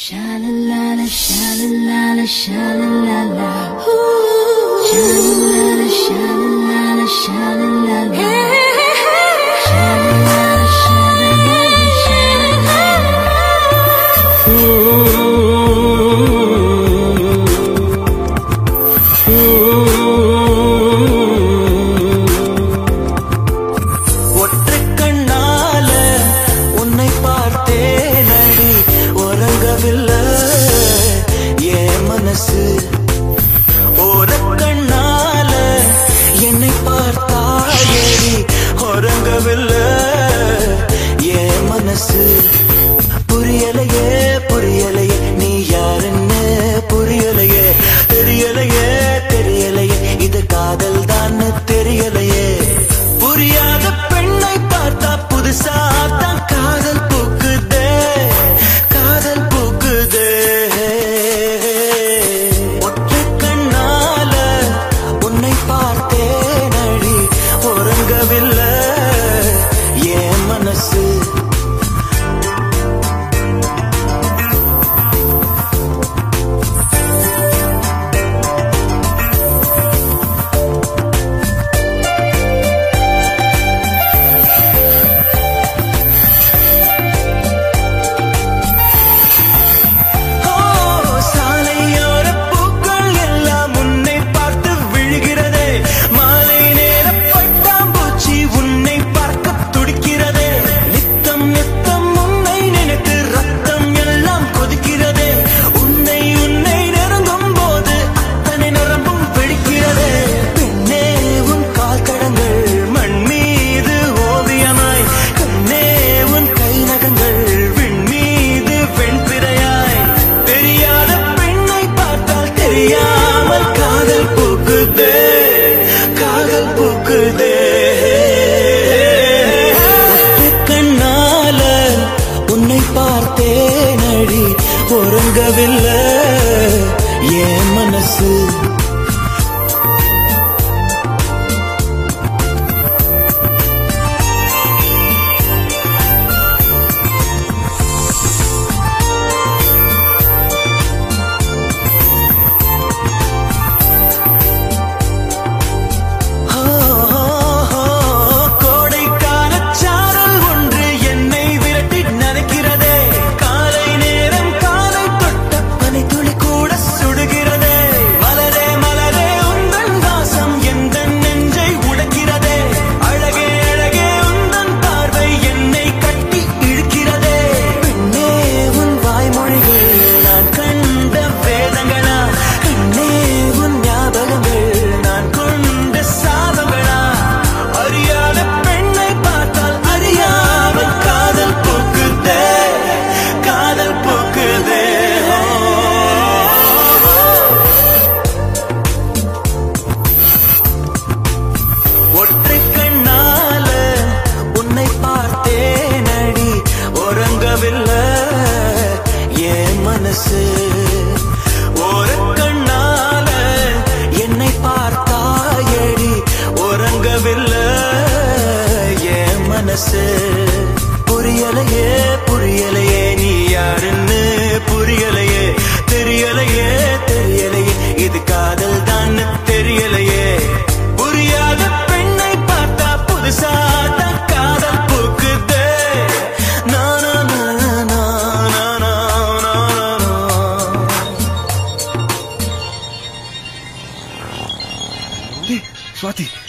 Sha-la-la-la, sha-la-la-la, sha-la-la-la. Sha-la-la-la, sha-la-la-la, sha-la-la-la. Sha-la-la-la, sha-la-la-la, sha-la-la-la. ஒற்றைக் கண்ணால உன்னை பார்த்தேனடி, உறங்கவில்லை என் மனசு. ஓரக்கண்ணால என்னை பார்த்தாயடி, உறங்கவில்லை என் மனசு. புரியலையே புரியலையே நீ யாருன்னு, புரியலையே தெரியலையே தெரியலையே இது காதல் தான் தெரியலையே. புரியாத பெண்ணை பார்த்தா புதுசா தான் காதல் பூக்குதே, காதல் பூக்குதே. ஒற்றை கண்ணால உன்னை பார்த்தேனடி, உறங்கவில்லை என் மனசு. உறங்கவில்லை என் மனசு. என் மனசு ஓரக்கண்ணால என்னை பார்த்தாயடி, உறங்கவில்லை என் மனசு. புரியலையே புரியலையே நீ யாருன்னு, புரியலையே தெரியலையே தெரியலையே இது காதல் தான் தெரியலையே. புரியாத பெண்ணை பார்த்தா புதுசா தான் காதல் பூக்குதே. Swati.